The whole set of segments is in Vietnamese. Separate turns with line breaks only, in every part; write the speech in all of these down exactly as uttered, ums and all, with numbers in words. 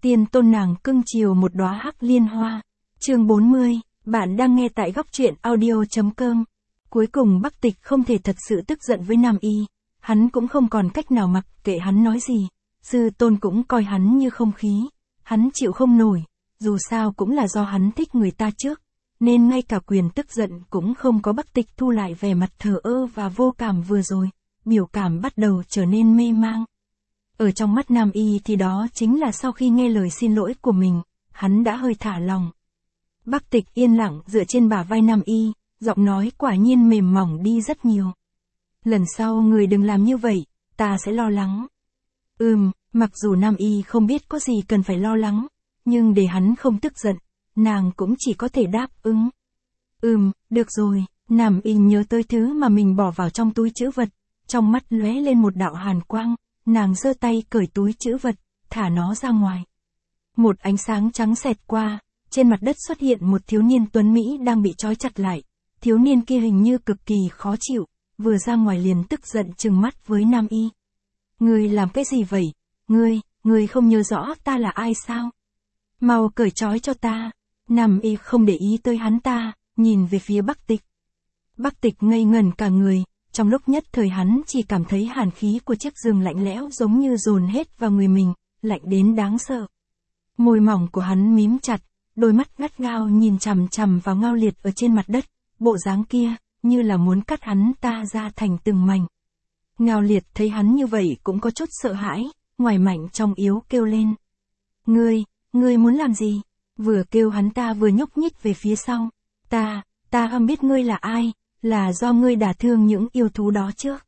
Tiên tôn nàng cưng chiều một đóa hắc liên hoa. Chương bốn mươi, bạn đang nghe tại góc truyện audio chấm com. Cuối cùng Bắc Tịch không thể thật sự tức giận với Nam Y, hắn cũng không còn cách nào mặc kệ hắn nói gì, sư tôn cũng coi hắn như không khí, hắn chịu không nổi, dù sao cũng là do hắn thích người ta trước, nên ngay cả quyền tức giận cũng không có. Bắc Tịch thu lại vẻ mặt thờ ơ và vô cảm vừa rồi, biểu cảm bắt đầu trở nên mê mang. Ở trong mắt Nam Y thì đó chính là sau khi nghe lời xin lỗi của mình, hắn đã hơi thả lòng. Bắc Tịch yên lặng dựa trên bả vai Nam Y, giọng nói quả nhiên mềm mỏng đi rất nhiều. Lần sau người đừng làm như vậy, ta sẽ lo lắng. Ừm, mặc dù Nam Y không biết có gì cần phải lo lắng, nhưng để hắn không tức giận, nàng cũng chỉ có thể đáp ứng. Ừm, được rồi. Nam Y nhớ tới thứ mà mình bỏ vào trong túi trữ vật, trong mắt lóe lên một đạo hàn quang, nàng giơ tay cởi túi trữ vật, thả nó ra ngoài. Một ánh sáng trắng xẹt qua, trên mặt đất xuất hiện một thiếu niên tuấn Mỹ đang bị trói chặt lại. Thiếu niên kia hình như cực kỳ khó chịu, vừa ra ngoài liền tức giận trừng mắt với Nam Y. Ngươi làm cái gì vậy? Ngươi, ngươi không nhớ rõ ta là ai sao? Mau cởi trói cho ta. Nam Y không để ý tới hắn ta, nhìn về phía Bắc Tịch. Bắc Tịch ngây ngẩn cả người, trong lúc nhất thời hắn chỉ cảm thấy hàn khí của chiếc giường lạnh lẽo giống như dồn hết vào người mình, lạnh đến đáng sợ. Môi mỏng của hắn mím chặt, đôi mắt gắt gao nhìn chằm chằm vào Ngao Liệt ở trên mặt đất, bộ dáng kia, như là muốn cắt hắn ta ra thành từng mảnh. Ngao Liệt thấy hắn như vậy cũng có chút sợ hãi, ngoài mạnh trong yếu kêu lên. Ngươi, ngươi muốn làm gì? Vừa kêu hắn ta vừa nhúc nhích về phía sau. Ta, ta không biết ngươi là ai, là do ngươi đả thương những yêu thú đó trước.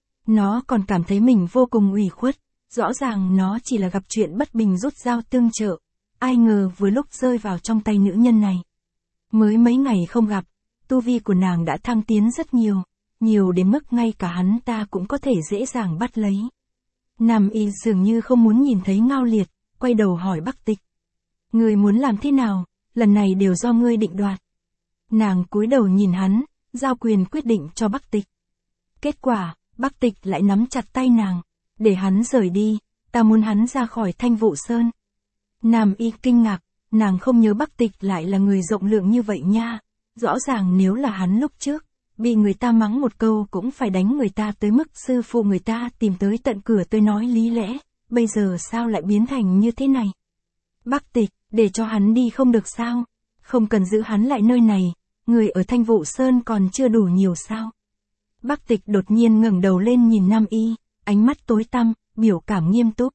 Nó còn cảm thấy mình vô cùng ủy khuất, rõ ràng nó chỉ là gặp chuyện bất bình rút dao tương trợ. Ai ngờ vừa lúc rơi vào trong tay nữ nhân này. Mới mấy ngày không gặp, tu vi của nàng đã thăng tiến rất nhiều, nhiều đến mức ngay cả hắn ta cũng có thể dễ dàng bắt lấy. Nam Y dường như không muốn nhìn thấy Ngao Liệt, quay đầu hỏi Bắc Tịch. Ngươi muốn làm thế nào, lần này đều do ngươi định đoạt. Nàng cúi đầu nhìn hắn, giao quyền quyết định cho Bắc Tịch. Kết quả, Bắc Tịch lại nắm chặt tay nàng, để hắn rời đi, ta muốn hắn ra khỏi Thanh Vụ Sơn. Nam Y kinh ngạc, nàng không nhớ Bắc Tịch lại là người rộng lượng như vậy nha, rõ ràng nếu là hắn lúc trước, bị người ta mắng một câu cũng phải đánh người ta tới mức sư phụ người ta tìm tới tận cửa tới nói lý lẽ, bây giờ sao lại biến thành như thế này. Bắc Tịch, để cho hắn đi không được sao, không cần giữ hắn lại nơi này, người ở Thanh Vụ Sơn còn chưa đủ nhiều sao. Bắc Tịch đột nhiên ngẩng đầu lên nhìn Nam Y, ánh mắt tối tăm, biểu cảm nghiêm túc.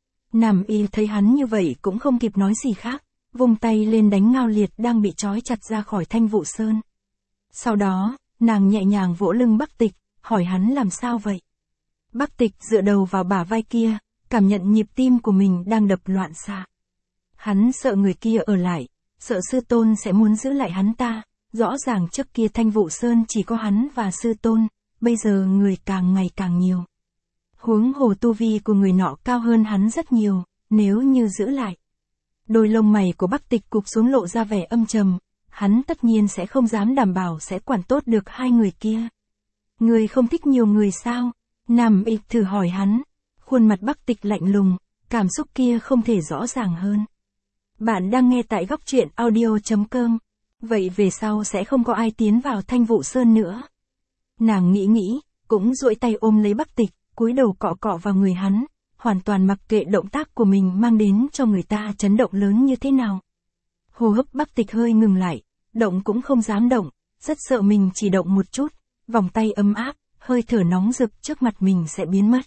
Nam Y thấy hắn như vậy cũng không kịp nói gì khác, vung tay lên đánh Ngao Liệt đang bị trói chặt ra khỏi Thanh Vụ Sơn. Sau đó, nàng nhẹ nhàng vỗ lưng Bắc Tịch, hỏi hắn làm sao vậy. Bắc Tịch dựa đầu vào bả vai kia, cảm nhận nhịp tim của mình đang đập loạn xạ. Hắn sợ người kia ở lại, sợ sư tôn sẽ muốn giữ lại hắn ta, rõ ràng trước kia Thanh Vụ Sơn chỉ có hắn và sư tôn, bây giờ người càng ngày càng nhiều. Huống hồ tu vi của người nọ cao hơn hắn rất nhiều, nếu như giữ lại. Đôi lông mày của Bắc Tịch cụp xuống lộ ra vẻ âm trầm, hắn tất nhiên sẽ không dám đảm bảo sẽ quản tốt được hai người kia. Người không thích nhiều người sao? Nam Y thử hỏi hắn, khuôn mặt Bắc Tịch lạnh lùng, cảm xúc kia không thể rõ ràng hơn. Bạn đang nghe tại góc truyện audio chấm com, vậy về sau sẽ không có ai tiến vào Thanh Vụ Sơn nữa. Nàng nghĩ nghĩ, cũng duỗi tay ôm lấy Bắc Tịch, cúi đầu cọ cọ vào người hắn, hoàn toàn mặc kệ động tác của mình mang đến cho người ta chấn động lớn như thế nào. Hô hấp Bắc Tịch hơi ngừng lại, động cũng không dám động, rất sợ mình chỉ động một chút, vòng tay ấm áp, hơi thở nóng rực trước mặt mình sẽ biến mất.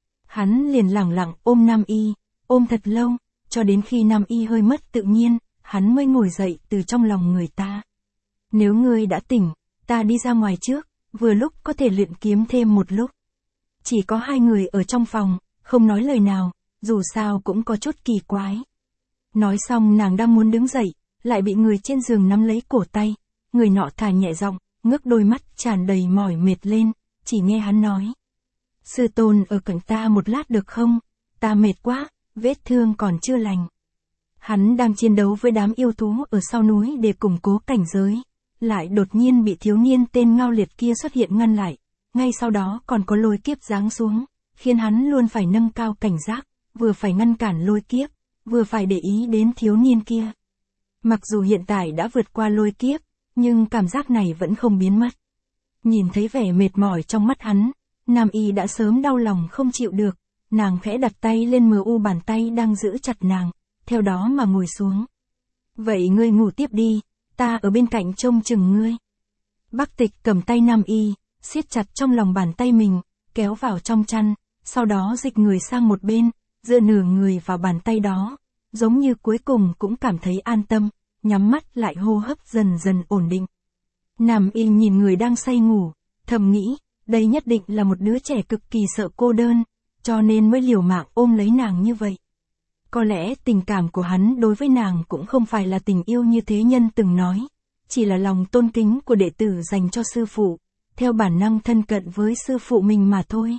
Hắn liền lẳng lặng ôm Nam Y, ôm thật lâu, cho đến khi Nam Y hơi mất tự nhiên, hắn mới ngồi dậy từ trong lòng người ta. Nếu ngươi đã tỉnh, ta đi ra ngoài trước, vừa lúc có thể luyện kiếm thêm một lúc. Chỉ có hai người ở trong phòng, không nói lời nào, dù sao cũng có chút kỳ quái. Nói xong nàng đang muốn đứng dậy, lại bị người trên giường nắm lấy cổ tay, người nọ thả nhẹ giọng, ngước đôi mắt tràn đầy mỏi mệt lên, chỉ nghe hắn nói. Sư tôn ở cạnh ta một lát được không? Ta mệt quá, vết thương còn chưa lành. Hắn đang chiến đấu với đám yêu thú ở sau núi để củng cố cảnh giới, lại đột nhiên bị thiếu niên tên Ngao Liệt kia xuất hiện ngăn lại, ngay sau đó còn có lôi kiếp giáng xuống, khiến hắn luôn phải nâng cao cảnh giác, vừa phải ngăn cản lôi kiếp, vừa phải để ý đến thiếu niên kia. Mặc dù hiện tại đã vượt qua lôi kiếp, nhưng cảm giác này vẫn không biến mất. Nhìn thấy vẻ mệt mỏi trong mắt hắn, Nam Y đã sớm đau lòng không chịu được, nàng khẽ đặt tay lên mờ u bàn tay đang giữ chặt nàng, theo đó mà ngồi xuống. Vậy ngươi ngủ tiếp đi, ta ở bên cạnh trông chừng ngươi. Bắc Tịch cầm tay Nam Y, siết chặt trong lòng bàn tay mình, kéo vào trong chăn, sau đó dịch người sang một bên, dựa nửa người vào bàn tay đó, giống như cuối cùng cũng cảm thấy an tâm, nhắm mắt lại hô hấp dần dần ổn định. Nam Y nhìn người đang say ngủ, thầm nghĩ, đây nhất định là một đứa trẻ cực kỳ sợ cô đơn, cho nên mới liều mạng ôm lấy nàng như vậy. Có lẽ tình cảm của hắn đối với nàng cũng không phải là tình yêu như thế nhân từng nói, chỉ là lòng tôn kính của đệ tử dành cho sư phụ, theo bản năng thân cận với sư phụ mình mà thôi.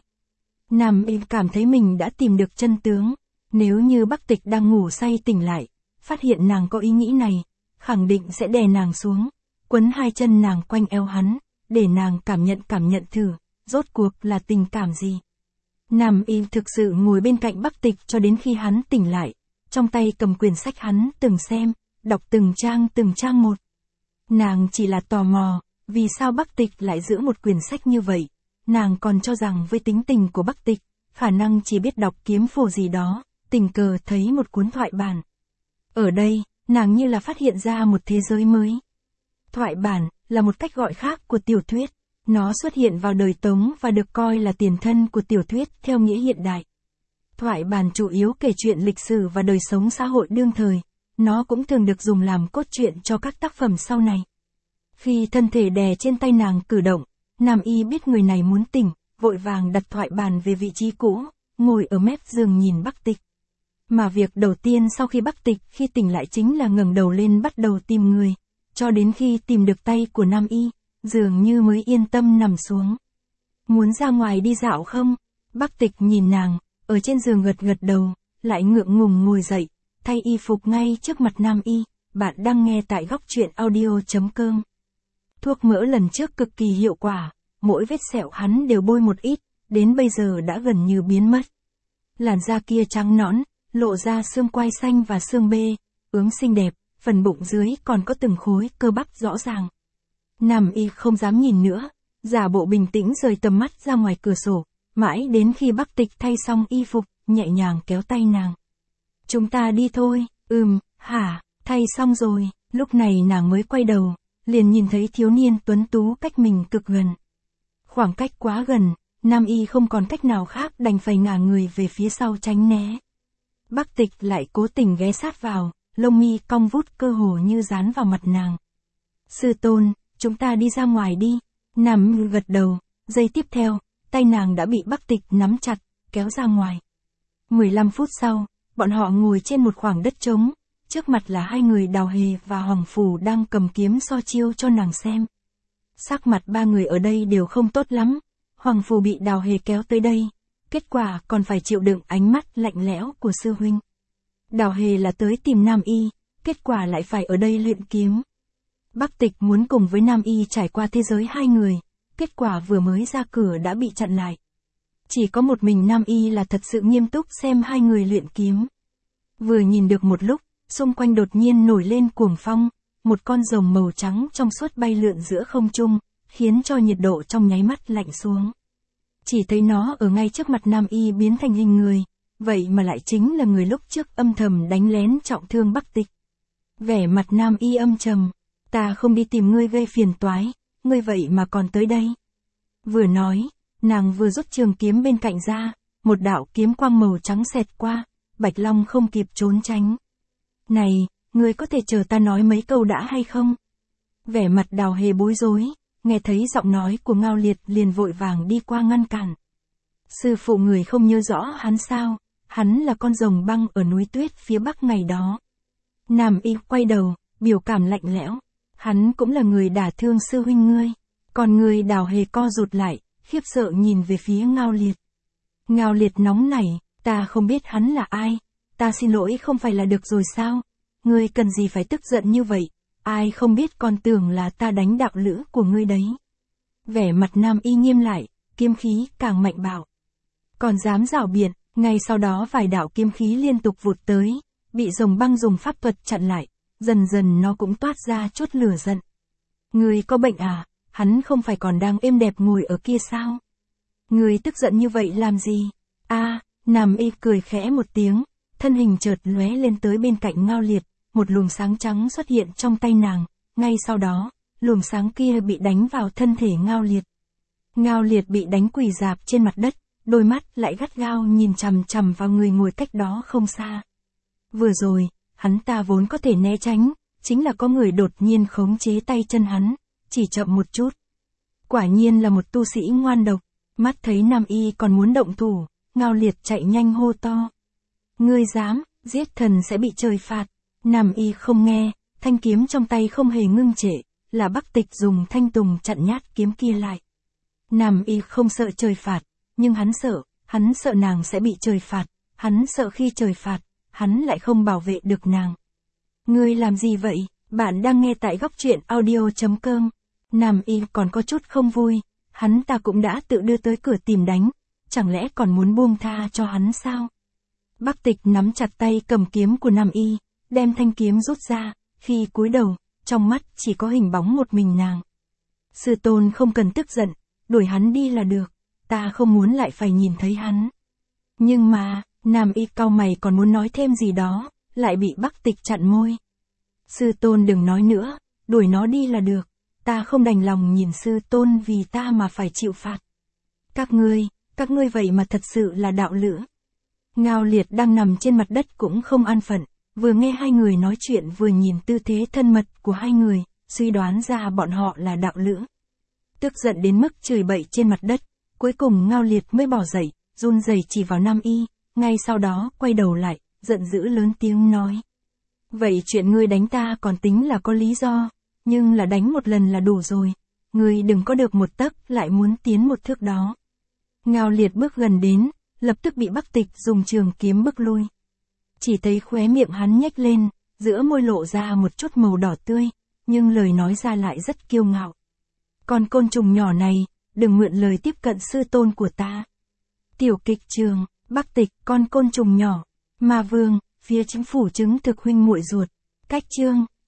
Nam Y cảm thấy mình đã tìm được chân tướng, nếu như Bắc Tịch đang ngủ say tỉnh lại, phát hiện nàng có ý nghĩ này, khẳng định sẽ đè nàng xuống, quấn hai chân nàng quanh eo hắn, để nàng cảm nhận cảm nhận thử, rốt cuộc là tình cảm gì. Nam Y thực sự ngồi bên cạnh Bắc Tịch cho đến khi hắn tỉnh lại, trong tay cầm quyển sách hắn từng xem, đọc từng trang từng trang một. Nàng chỉ là tò mò, vì sao Bắc Tịch lại giữ một quyển sách như vậy, nàng còn cho rằng với tính tình của Bắc Tịch, khả năng chỉ biết đọc kiếm phổ gì đó, tình cờ thấy một cuốn thoại bản. Ở đây, nàng như là phát hiện ra một thế giới mới. Thoại bản là một cách gọi khác của tiểu thuyết, nó xuất hiện vào đời Tống và được coi là tiền thân của tiểu thuyết theo nghĩa hiện đại. Thoại bản chủ yếu kể chuyện lịch sử và đời sống xã hội đương thời, nó cũng thường được dùng làm cốt truyện cho các tác phẩm sau này. Khi thân thể đè trên tay nàng cử động, Nam Y biết người này muốn tỉnh, vội vàng đặt thoại bản về vị trí cũ, ngồi ở mép giường nhìn Bắc Tịch. Mà việc đầu tiên sau khi Bắc Tịch khi tỉnh lại chính là ngẩng đầu lên bắt đầu tìm người, cho đến khi tìm được tay của Nam Y, dường như mới yên tâm nằm xuống. Muốn ra ngoài đi dạo không? Bắc Tịch nhìn nàng, ở trên giường gật gật đầu, lại ngượng ngùng ngồi dậy, thay y phục ngay trước mặt Nam Y. Bạn đang nghe tại góc truyện audio chấm com. Thuốc mỡ lần trước cực kỳ hiệu quả, mỗi vết sẹo hắn đều bôi một ít, đến bây giờ đã gần như biến mất. Làn da kia trắng nõn, lộ ra xương quai xanh và xương bê, ướm xinh đẹp, phần bụng dưới còn có từng khối cơ bắp rõ ràng. Nam Y không dám nhìn nữa, giả bộ bình tĩnh rời tầm mắt ra ngoài cửa sổ, mãi đến khi Bắc Tịch thay xong y phục, nhẹ nhàng kéo tay nàng. Chúng ta đi thôi, ừm, hả, thay xong rồi, lúc này nàng mới quay đầu, liền nhìn thấy thiếu niên tuấn tú cách mình cực gần. Khoảng cách quá gần, Nam Y không còn cách nào khác đành phải ngả người về phía sau tránh né. Bắc Tịch lại cố tình ghé sát vào, lông mi cong vút cơ hồ như dán vào mặt nàng. Sư tôn, chúng ta đi ra ngoài đi. Nam Y gật đầu, giây tiếp theo, tay nàng đã bị Bắc Tịch nắm chặt, kéo ra ngoài. mười lăm phút sau, bọn họ ngồi trên một khoảng đất trống, trước mặt là hai người Đào Hề và Hoàng Phủ đang cầm kiếm so chiêu cho nàng xem. Sắc mặt ba người ở đây đều không tốt lắm, Hoàng Phủ bị Đào Hề kéo tới đây, kết quả còn phải chịu đựng ánh mắt lạnh lẽo của sư huynh. Đào Hề là tới tìm Nam Y, kết quả lại phải ở đây luyện kiếm. Bắc Tịch muốn cùng với Nam Y trải qua thế giới hai người, kết quả vừa mới ra cửa đã bị chặn lại. Chỉ có một mình Nam Y là thật sự nghiêm túc xem hai người luyện kiếm. Vừa nhìn được một lúc, xung quanh đột nhiên nổi lên cuồng phong, một con rồng màu trắng trong suốt bay lượn giữa không trung, khiến cho nhiệt độ trong nháy mắt lạnh xuống. Chỉ thấy nó ở ngay trước mặt Nam Y biến thành hình người, vậy mà lại chính là người lúc trước âm thầm đánh lén trọng thương Bắc Tịch. Vẻ mặt Nam Y âm trầm, ta không đi tìm ngươi gây phiền toái, ngươi vậy mà còn tới đây. Vừa nói, nàng vừa rút trường kiếm bên cạnh ra, một đạo kiếm quang màu trắng xẹt qua, Bạch Long không kịp trốn tránh. Này, ngươi có thể chờ ta nói mấy câu đã hay không? Vẻ mặt Đào Hề bối rối, nghe thấy giọng nói của Ngao Liệt liền vội vàng đi qua ngăn cản. Sư phụ người không nhớ rõ hắn sao, hắn là con rồng băng ở núi tuyết phía bắc ngày đó. Nam Y quay đầu, biểu cảm lạnh lẽo, hắn cũng là người đả thương sư huynh ngươi. Còn người Đào Hề co rụt lại, khiếp sợ nhìn về phía Ngao Liệt. Ngao Liệt nóng nảy, ta không biết hắn là ai, ta xin lỗi không phải là được rồi sao, ngươi cần gì phải tức giận như vậy, ai không biết còn tưởng là ta đánh đạo lữ của ngươi đấy. Vẻ mặt Nam Y nghiêm lại, kiếm khí càng mạnh bạo. Còn dám rảo biện, ngay sau đó vài đạo kiếm khí liên tục vụt tới, bị rồng băng dùng pháp thuật chặn lại, dần dần nó cũng toát ra chút lửa giận. Ngươi có bệnh à, hắn không phải còn đang êm đẹp ngồi ở kia sao? Ngươi tức giận như vậy làm gì? A, Nam Y cười khẽ một tiếng, thân hình chợt lóe lên tới bên cạnh Ngao Liệt, một luồng sáng trắng xuất hiện trong tay nàng, ngay sau đó, luồng sáng kia bị đánh vào thân thể Ngao Liệt. Ngao Liệt bị đánh quỳ rạp trên mặt đất, đôi mắt lại gắt gao nhìn chằm chằm vào người ngồi cách đó không xa. Vừa rồi, hắn ta vốn có thể né tránh, chính là có người đột nhiên khống chế tay chân hắn, chỉ chậm một chút. Quả nhiên là một tu sĩ ngoan độc, mắt thấy Nam Y còn muốn động thủ, Ngao Liệt chạy nhanh hô to. Ngươi dám, giết thần sẽ bị trời phạt. Nam Y không nghe, thanh kiếm trong tay không hề ngưng trệ, là Bắc Tịch dùng thanh tùng chặn nhát kiếm kia lại. Nam Y không sợ trời phạt, nhưng hắn sợ, hắn sợ nàng sẽ bị trời phạt, hắn sợ khi trời phạt, hắn lại không bảo vệ được nàng. Ngươi làm gì vậy? Bạn đang nghe tại góc truyện audio chấm com. Nam Y còn có chút không vui, hắn ta cũng đã tự đưa tới cửa tìm đánh, chẳng lẽ còn muốn buông tha cho hắn sao? Bắc Tịch nắm chặt tay cầm kiếm của Nam Y, đem thanh kiếm rút ra, khi cúi đầu, trong mắt chỉ có hình bóng một mình nàng. Sư tôn không cần tức giận, đuổi hắn đi là được, ta không muốn lại phải nhìn thấy hắn. Nhưng mà, Nam Y cau mày còn muốn nói thêm gì đó, lại bị Bắc Tịch chặn môi. Sư tôn đừng nói nữa, đuổi nó đi là được, ta không đành lòng nhìn sư tôn vì ta mà phải chịu phạt. Các ngươi, các ngươi vậy mà thật sự là đạo lữ. Ngao Liệt đang nằm trên mặt đất cũng không an phận, vừa nghe hai người nói chuyện vừa nhìn tư thế thân mật của hai người, suy đoán ra bọn họ là đạo lữ. Tức giận đến mức chửi bậy trên mặt đất, cuối cùng Ngao Liệt mới bỏ dậy, run rẩy chỉ vào Nam Y, ngay sau đó quay đầu lại, giận dữ lớn tiếng nói. Vậy chuyện ngươi đánh ta còn tính là có lý do, nhưng là đánh một lần là đủ rồi, ngươi đừng có được một tấc lại muốn tiến một thước đó. Ngao Liệt bước gần đến, lập tức bị Bắc Tịch dùng trường kiếm bức lui. Chỉ thấy khóe miệng hắn nhếch lên, giữa môi lộ ra một chút màu đỏ tươi, nhưng lời nói ra lại rất kiêu ngạo. Con côn trùng nhỏ này, đừng mượn lời tiếp cận sư tôn của ta. Tiểu kịch trường, Bắc Tịch, con côn trùng nhỏ, Ma Vương, phía chính phủ chứng thực huynh muội ruột. Cách chương